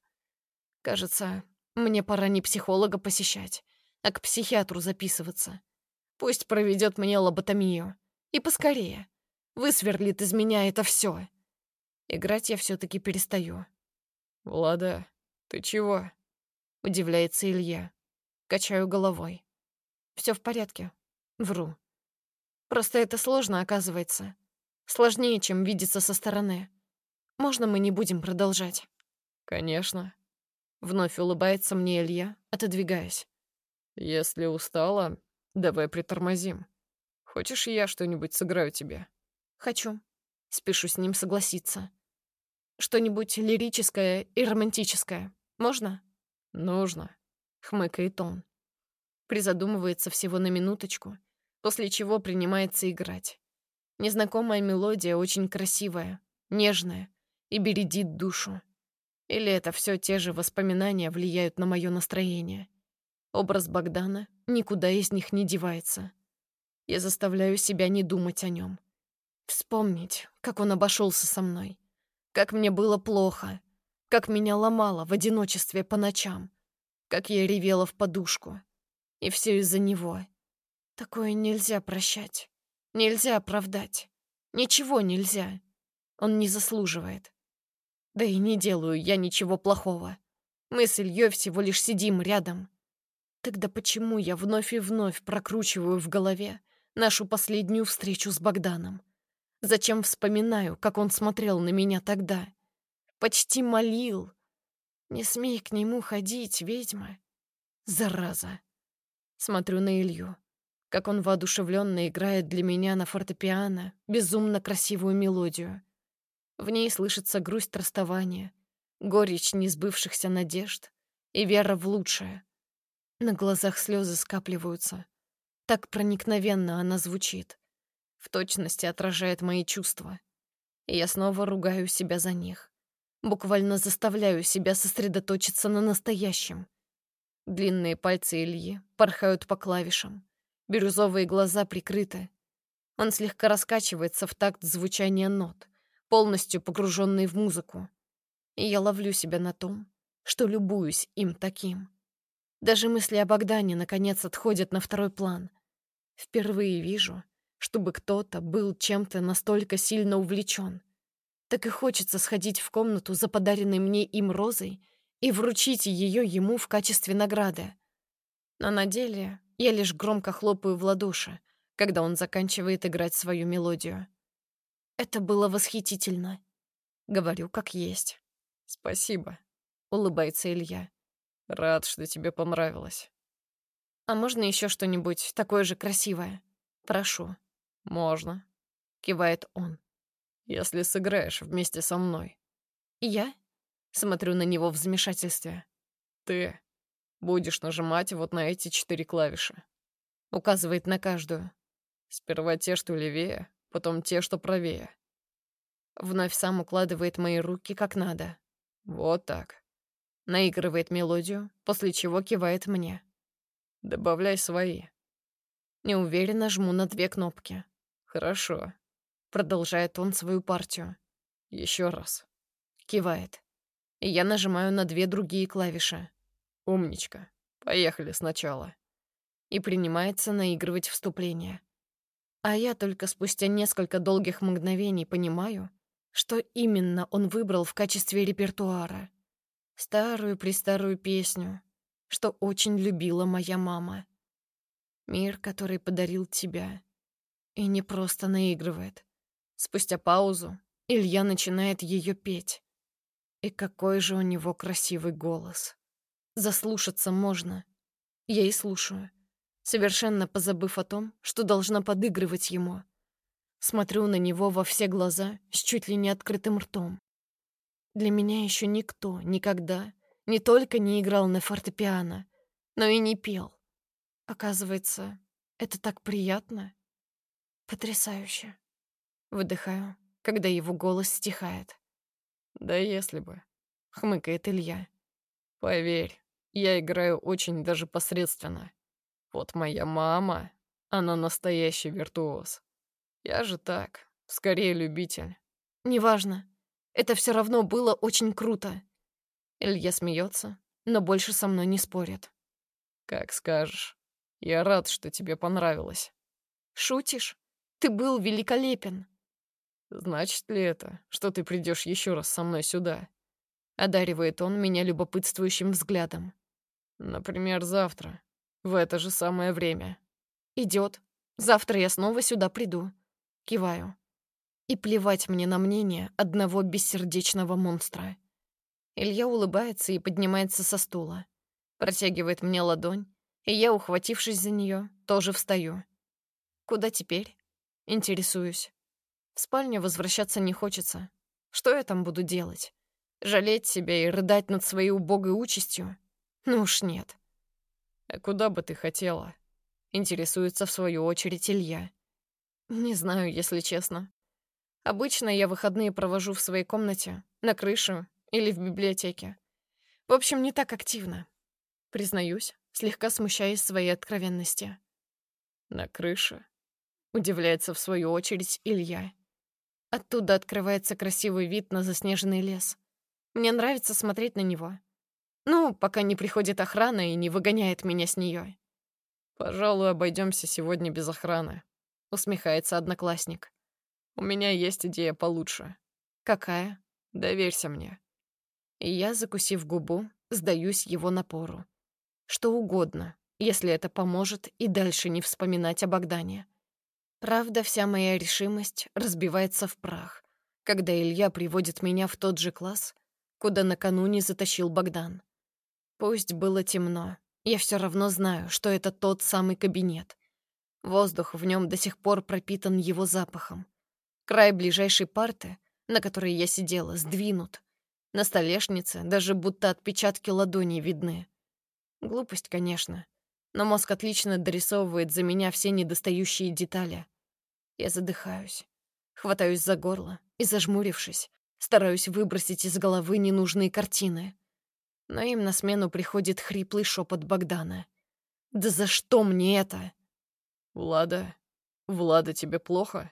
Кажется, мне пора не психолога посещать, а к психиатру записываться. Пусть проведет мне лоботомию. И поскорее. Высверлит из меня это все. Играть я все-таки перестаю. «Влада, ты чего?» — удивляется Илья. Качаю головой. Все в порядке. Вру. Просто это сложно, оказывается. Сложнее, чем видится со стороны. Можно мы не будем продолжать? «Конечно. Вновь улыбается мне Илья, отодвигаясь. Если устала, давай притормозим. Хочешь, я что-нибудь сыграю тебе?» Хочу. Спешу с ним согласиться. Что-нибудь лирическое и романтическое. Можно? «Нужно», — хмыкает он. Призадумывается всего на минуточку, после чего принимается играть. Незнакомая мелодия очень красивая, нежная и бередит душу. Или это все те же воспоминания влияют на мое настроение? Образ Богдана никуда из них не девается. Я заставляю себя не думать о нем. Вспомнить, как он обошелся со мной. Как мне было плохо. Как меня ломало в одиночестве по ночам. Как я ревела в подушку. И все из-за него. Такое нельзя прощать. Нельзя оправдать. Ничего нельзя. Он не заслуживает. Да и не делаю я ничего плохого. Мы с Ильей всего лишь сидим рядом. Тогда почему я вновь и вновь прокручиваю в голове нашу последнюю встречу с Богданом? Зачем вспоминаю, как он смотрел на меня тогда? Почти молил. Не смей к нему ходить, ведьма. Зараза. Смотрю на Илью, как он воодушевленно играет для меня на фортепиано безумно красивую мелодию. В ней слышится грусть расставания, горечь несбывшихся надежд и вера в лучшее. На глазах слезы скапливаются. Так проникновенно она звучит. В точности отражает мои чувства. И я снова ругаю себя за них. Буквально заставляю себя сосредоточиться на настоящем. Длинные пальцы Ильи порхают по клавишам. Бирюзовые глаза прикрыты. Он слегка раскачивается в такт звучания нот, полностью погруженный в музыку. И я ловлю себя на том, что любуюсь им таким. Даже мысли о Богдане, наконец, отходят на второй план. Впервые вижу, чтобы кто-то был чем-то настолько сильно увлечен. Так и хочется сходить в комнату за подаренной мне им розой и вручить ее ему в качестве награды. Но на деле я лишь громко хлопаю в ладоши, когда он заканчивает играть свою мелодию. «Это было восхитительно», — говорю как есть. «Спасибо», — улыбается Илья. «Рад, что тебе понравилось». «А можно еще что-нибудь такое же красивое? Прошу». «Можно, Кивает он. если сыграешь вместе со мной». «И я?» Смотрю на него в замешательстве. Ты будешь нажимать вот на эти 4 клавиши. Указывает на каждую. Сперва те, что левее, потом те, что правее. Вновь сам укладывает мои руки как надо. Вот так. Наигрывает мелодию, после чего кивает мне. Добавляй свои. Неуверенно жму на 2 кнопки. Хорошо. Продолжает он свою партию. Еще раз. Кивает. И я нажимаю на 2 другие клавиши. Умничка. Поехали сначала. И принимается наигрывать вступление. А я только спустя несколько долгих мгновений понимаю, что именно он выбрал в качестве репертуара. Старую-престарую песню, что очень любила моя мама. Мир, который подарил тебя. И не просто наигрывает. Спустя паузу Илья начинает ее петь. И какой же у него красивый голос. Заслушаться можно. Я и слушаю, совершенно позабыв о том, что должна подыгрывать ему. Смотрю на него во все глаза с чуть ли не открытым ртом. Для меня еще никто никогда не только не играл на фортепиано, но и не пел. Оказывается, это так приятно. Потрясающе. Выдыхаю, когда его голос стихает. Да если бы. Хмыкает Илья. Поверь, я играю очень даже посредственно. Вот моя мама, она настоящий виртуоз. Я же так, скорее любитель. Неважно. Это все равно было очень круто. Илья смеется, но больше со мной не спорит. Как скажешь. Я рад, что тебе понравилось. Шутишь? Ты был великолепен. Значит ли это, что ты придешь еще раз со мной сюда? Одаривает он меня любопытствующим взглядом. Например, завтра, в это же самое время. Идет. Завтра я снова сюда приду. Киваю. И плевать мне на мнение одного бессердечного монстра. Илья улыбается и поднимается со стула. Протягивает мне ладонь, и я, ухватившись за нее, тоже встаю. Куда теперь? Интересуюсь. В спальню возвращаться не хочется. Что я там буду делать? Жалеть себя и рыдать над своей убогой участью? Ну уж нет. А куда бы ты хотела? Интересуется в свою очередь Илья. Не знаю, если честно. Обычно я выходные провожу в своей комнате, на крыше или в библиотеке. В общем, не так активно. Признаюсь, слегка смущаясь своей откровенности. На крыше? Удивляется в свою очередь Илья. Оттуда открывается красивый вид на заснеженный лес. Мне нравится смотреть на него. Ну, пока не приходит охрана и не выгоняет меня с нее. Пожалуй, обойдемся сегодня без охраны. Усмехается одноклассник. У меня есть идея получше. Какая? Доверься мне. И я, закусив губу, сдаюсь его напору. Что угодно, если это поможет и дальше не вспоминать о Богдане. Правда, вся моя решимость разбивается в прах, когда Илья приводит меня в тот же класс, куда накануне затащил Богдан. Пусть было темно, я все равно знаю, что это тот самый кабинет. Воздух в нем до сих пор пропитан его запахом. Край ближайшей парты, на которой я сидела, сдвинут. На столешнице даже будто отпечатки ладоней видны. Глупость, конечно, но мозг отлично дорисовывает за меня все недостающие детали. Я задыхаюсь, хватаюсь за горло и, зажмурившись, стараюсь выбросить из головы ненужные картины. Но им на смену приходит хриплый шепот Богдана. «Да за что мне это?» Влада? Влада, тебе плохо?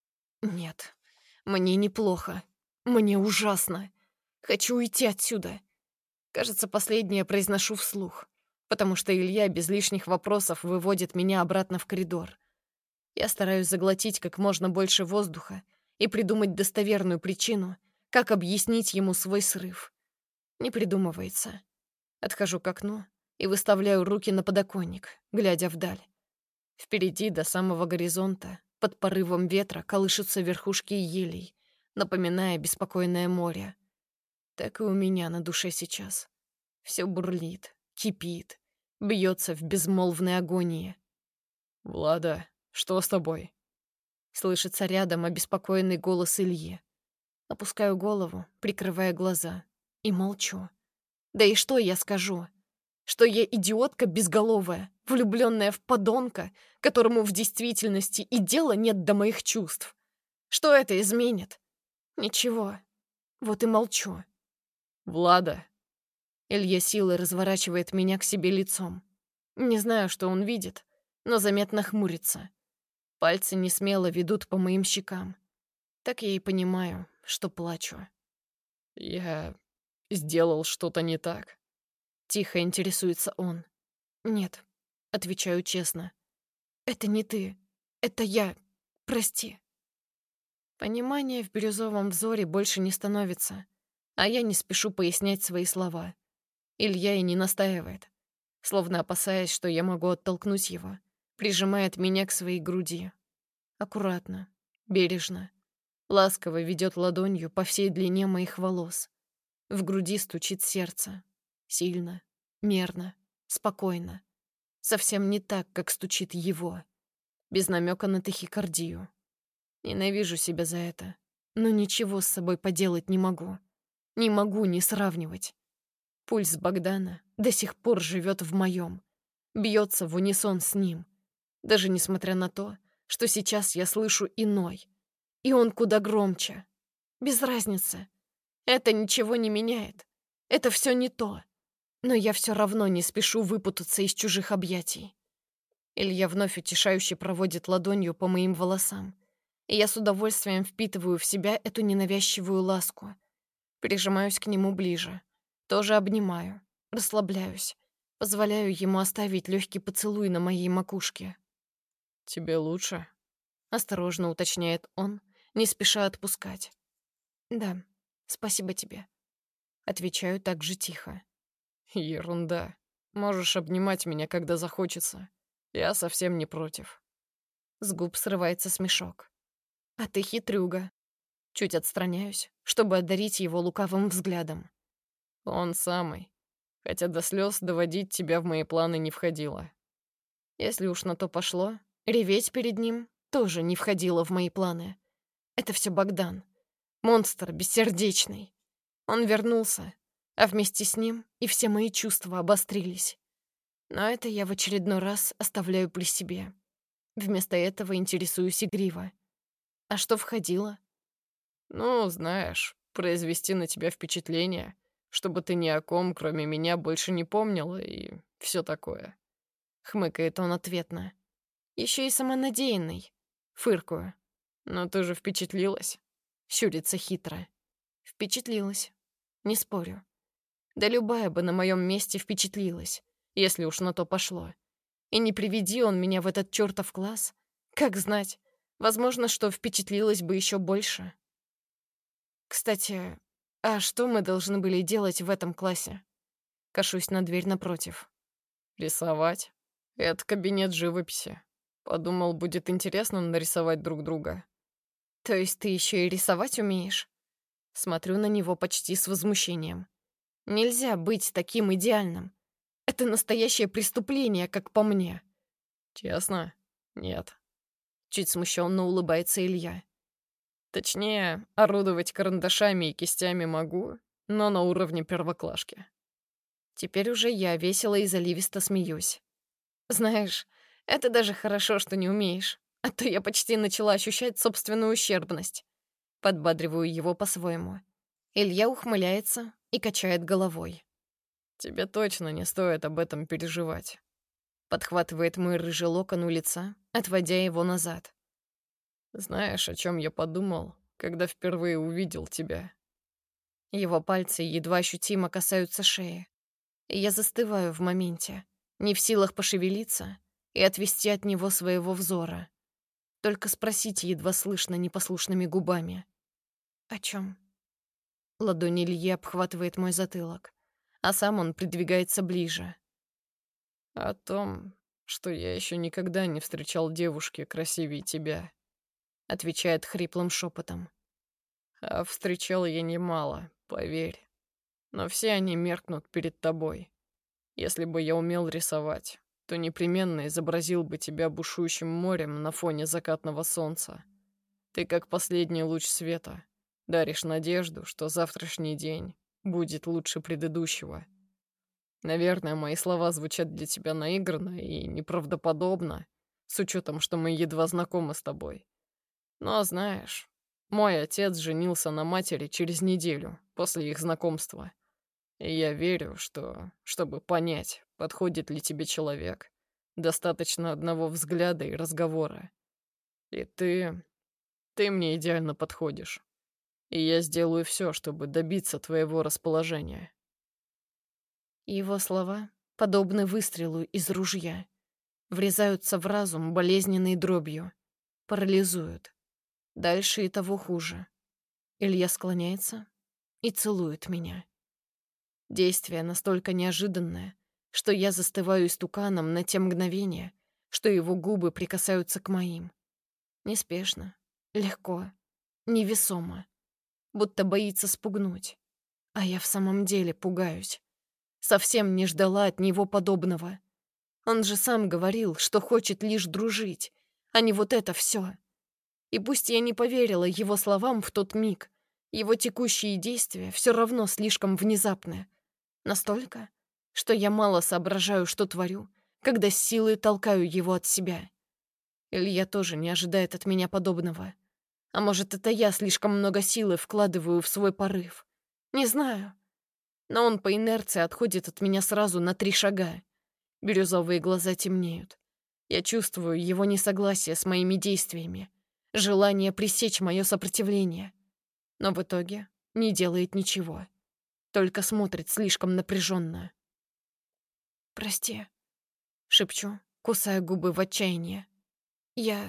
«Нет, мне неплохо. Мне ужасно. Хочу уйти отсюда». Кажется, последнее произношу вслух, потому что Илья без лишних вопросов выводит меня обратно в коридор. Я стараюсь заглотить как можно больше воздуха и придумать достоверную причину, как объяснить ему свой срыв. Не придумывается. Отхожу к окну и выставляю руки на подоконник, глядя вдаль. Впереди до самого горизонта, под порывом ветра, колышутся верхушки елей, напоминая беспокойное море. Так и у меня на душе сейчас. Все бурлит, кипит, бьется в безмолвной агонии. «Влада, что с тобой?» Слышится рядом обеспокоенный голос Ильи. Опускаю голову, прикрывая глаза, и молчу. Да и что я скажу? Что я идиотка безголовая, влюбленная в подонка, которому в действительности и дела нет до моих чувств. Что это изменит? Ничего. Вот и молчу. «Влада!» Илья силой разворачивает меня к себе лицом. Не знаю, что он видит, но заметно хмурится. Пальцы несмело ведут по моим щекам. Так я и понимаю, что плачу. «Я сделал что-то не так?» Тихо интересуется он. «Нет», — отвечаю честно. «Это не ты. Это я. Прости». Понимания в бирюзовом взоре больше не становится, а я не спешу пояснять свои слова. Илья и не настаивает, словно опасаясь, что я могу оттолкнуть его, прижимает меня к своей груди. Аккуратно, бережно, ласково ведет ладонью по всей длине моих волос. В груди стучит сердце. Сильно, мерно, спокойно. Совсем не так, как стучит его. Без намека на тахикардию. Ненавижу себя за это. Но ничего с собой поделать не могу. Не могу не сравнивать. Пульс Богдана до сих пор живет в моем. Бьется в унисон с ним. Даже несмотря на то, что сейчас я слышу иной. И он куда громче. Без разницы. Это ничего не меняет. Это все не то. Но я все равно не спешу выпутаться из чужих объятий. Илья вновь утешающе проводит ладонью по моим волосам. И я с удовольствием впитываю в себя эту ненавязчивую ласку. Прижимаюсь к нему ближе. Тоже обнимаю, расслабляюсь. Позволяю ему оставить легкий поцелуй на моей макушке. «Тебе лучше?» — осторожно уточняет он, не спеша отпускать. «Да, спасибо тебе», — отвечаю так же тихо. «Ерунда. Можешь обнимать меня, когда захочется. Я совсем не против». С губ срывается смешок. «А ты хитрюга». Чуть отстраняюсь, чтобы одарить его лукавым взглядом. «Он самый. Хотя до слез доводить тебя в мои планы не входило». Если уж на то пошло, реветь перед ним тоже не входило в мои планы. Это все Богдан. Монстр бессердечный. Он вернулся, а вместе с ним и все мои чувства обострились. Но это я в очередной раз оставляю при себе. Вместо этого интересуюсь игриво. А что входило? «Ну, знаешь, произвести на тебя впечатление, чтобы ты ни о ком, кроме меня, больше не помнила и все такое». Хмыкает он ответно. Еще и самонадеянный. Фыркую. «Но ты же впечатлилась?» Щурится хитро. Впечатлилась. Не спорю. Да любая бы на моем месте впечатлилась, если уж на то пошло. И не приведи он меня в этот чертов класс. Как знать, возможно, что впечатлилась бы еще больше. Кстати, а что мы должны были делать в этом классе? Кашусь на дверь напротив. «Рисовать? Это кабинет живописи. Подумал, будет интересно нарисовать друг друга». То есть ты еще и рисовать умеешь? Смотрю на него почти с возмущением. Нельзя быть таким идеальным. Это настоящее преступление, как по мне. «Честно? Нет. Чуть смущенно улыбается Илья. Точнее, орудовать карандашами и кистями могу, но на уровне первоклашки». Теперь уже я весело и заливисто смеюсь. Знаешь, это даже хорошо, что не умеешь, а то я почти начала ощущать собственную ущербность. Подбадриваю его по-своему. Илья ухмыляется и качает головой. «Тебе точно не стоит об этом переживать». Подхватывает мой рыжий локон у лица, отводя его назад. «Знаешь, о чем я подумал, когда впервые увидел тебя?» Его пальцы едва ощутимо касаются шеи. И я застываю в моменте, не в силах пошевелиться и отвести от него своего взора. Только спросить едва слышно непослушными губами. «О чем?» Ладонь Ильи обхватывает мой затылок, а сам он придвигается ближе. «О том, что я еще никогда не встречал девушки красивее тебя», — отвечает хриплым шепотом. «А встречал я немало, поверь. Но все они меркнут перед тобой. Если бы я умел рисовать, то непременно изобразил бы тебя бушующим морем на фоне закатного солнца. Ты как последний луч света, даришь надежду, что завтрашний день будет лучше предыдущего. Наверное, мои слова звучат для тебя наигранно и неправдоподобно, с учетом, что мы едва знакомы с тобой. Но знаешь, мой отец женился на матери через неделю после их знакомства. И я верю, что, чтобы понять, подходит ли тебе человек, достаточно одного взгляда и разговора. И ты мне идеально подходишь. И я сделаю все, чтобы добиться твоего расположения». Его слова подобны выстрелу из ружья. Врезаются в разум болезненной дробью. Парализуют. Дальше и того хуже. Илья склоняется и целует меня. Действие настолько неожиданное, что я застываю истуканом на те мгновения, что его губы прикасаются к моим. Неспешно, легко, невесомо, будто боится спугнуть. А я в самом деле пугаюсь. Совсем не ждала от него подобного. Он же сам говорил, что хочет лишь дружить, а не вот это все. И пусть я не поверила его словам в тот миг, его текущие действия все равно слишком внезапны. Настолько, что я мало соображаю, что творю, когда с силой толкаю его от себя. Илья тоже не ожидает от меня подобного. А может, это я слишком много силы вкладываю в свой порыв. Не знаю. Но он по инерции отходит от меня сразу на 3 шага. Бирюзовые глаза темнеют. Я чувствую его несогласие с моими действиями, желание пресечь мое сопротивление. Но в итоге не делает ничего. Только смотрит слишком напряженно. «Прости», — шепчу, кусая губы в отчаянии. Я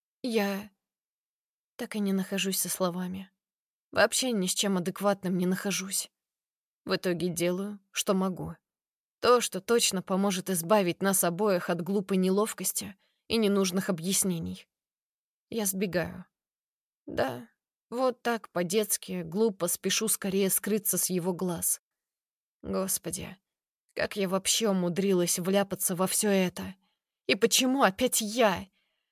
так и не нахожусь со словами. Вообще ни с чем адекватным не нахожусь. В итоге делаю, что могу. То, что точно поможет избавить нас обоих от глупой неловкости и ненужных объяснений. Я сбегаю. Да, вот так, по-детски, глупо спешу скорее скрыться с его глаз. Господи, как я вообще умудрилась вляпаться во все это? И почему опять я?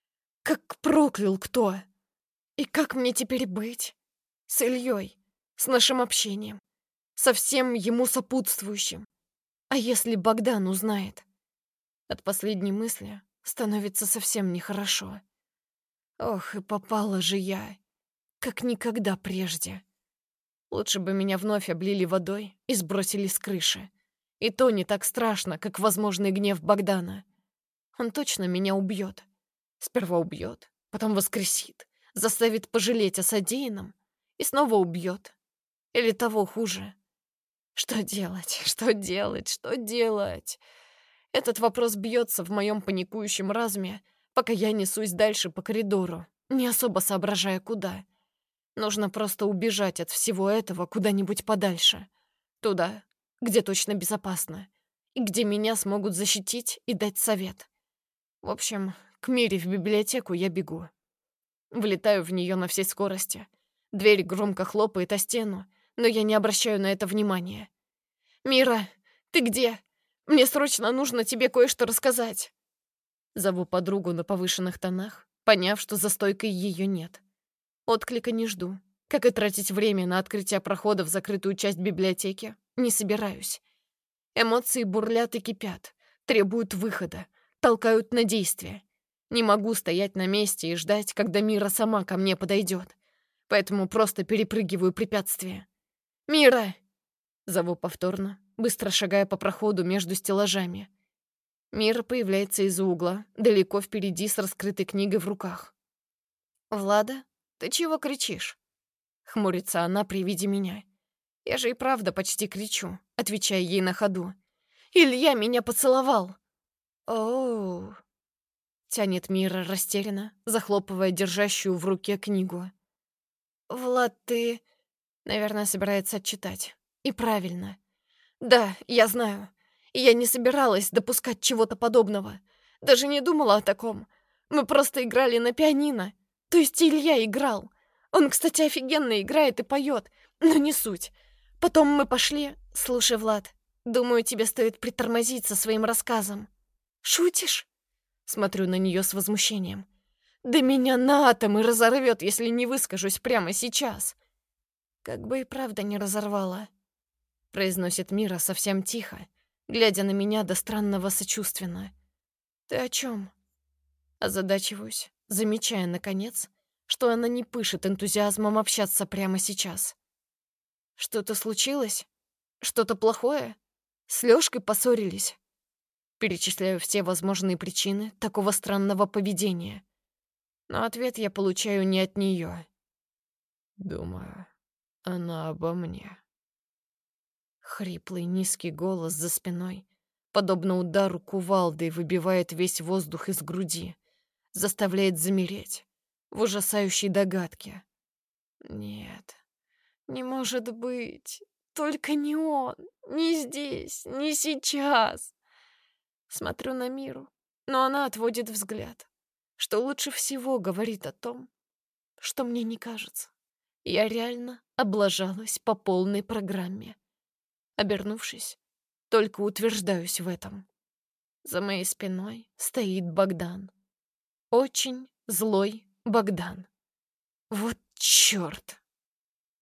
Как проклял кто? И как мне теперь быть? С Ильей, с нашим общением, со всем ему сопутствующим. А если Богдан узнает? От последней мысли становится совсем нехорошо. Ох, и попала же я, как никогда прежде. Лучше бы меня вновь облили водой и сбросили с крыши. И то не так страшно, как возможный гнев Богдана. Он точно меня убьет. Сперва убьет, потом воскресит, заставит пожалеть о содеянном и снова убьет. Или того хуже. Что делать? Что делать? Что делать? Этот вопрос бьется в моем паникующем разуме, пока я несусь дальше по коридору, не особо соображая, куда. Нужно просто убежать от всего этого куда-нибудь подальше. Туда, где точно безопасно. И где меня смогут защитить и дать совет. В общем, к Мире в библиотеку я бегу. Влетаю в нее на всей скорости. Дверь громко хлопает о стену, но я не обращаю на это внимания. «Мира, ты где? Мне срочно нужно тебе кое-что рассказать». Зову подругу на повышенных тонах, поняв, что за стойкой ее нет. Отклика не жду. Как и тратить время на открытие прохода в закрытую часть библиотеки, не собираюсь. Эмоции бурлят и кипят, требуют выхода, толкают на действие. Не могу стоять на месте и ждать, когда Мира сама ко мне подойдет. Поэтому просто перепрыгиваю препятствия. «Мира!» Зову повторно, быстро шагая по проходу между стеллажами. Мира появляется из-за угла, далеко впереди с раскрытой книгой в руках. «Влада, ты чего кричишь?» Хмурится она при виде меня. Я же и правда почти кричу, отвечая ей на ходу. «Илья меня поцеловал!» «Оу!» Тянет Мира растерянно, захлопывая держащую в руке книгу. «Влад, ты...» Наверное, собирается отчитать. И правильно. Да, я знаю. И я не собиралась допускать чего-то подобного. Даже не думала о таком. Мы просто играли на пианино. То есть Илья играл. Он, кстати, офигенно играет и поет, но не суть. Потом мы пошли... Слушай, Влад, думаю, тебе стоит притормозить со своим рассказом. Шутишь? Смотрю на нее с возмущением. Да меня на атомы разорвет, если не выскажусь прямо сейчас. Как бы и правда не разорвала, произносит Мира совсем тихо, глядя на меня до странного сочувственно. Ты о чем? Озадачиваюсь, замечая, наконец, что она не пышет энтузиазмом общаться прямо сейчас. Что-то случилось? Что-то плохое? С Лёшкой поссорились? Перечисляю все возможные причины такого странного поведения. Но ответ я получаю не от неё. Думаю, она обо мне. Хриплый низкий голос за спиной, подобно удару кувалдой, выбивает весь воздух из груди, заставляет замереть в ужасающей догадке. Нет, не может быть. Только не он, не здесь, не сейчас. Смотрю на Миру, но она отводит взгляд, что лучше всего говорит о том, что мне не кажется. Я реально облажалась по полной программе. Обернувшись, только утверждаюсь в этом. За моей спиной стоит Богдан. Очень злой Богдан. Вот чёрт!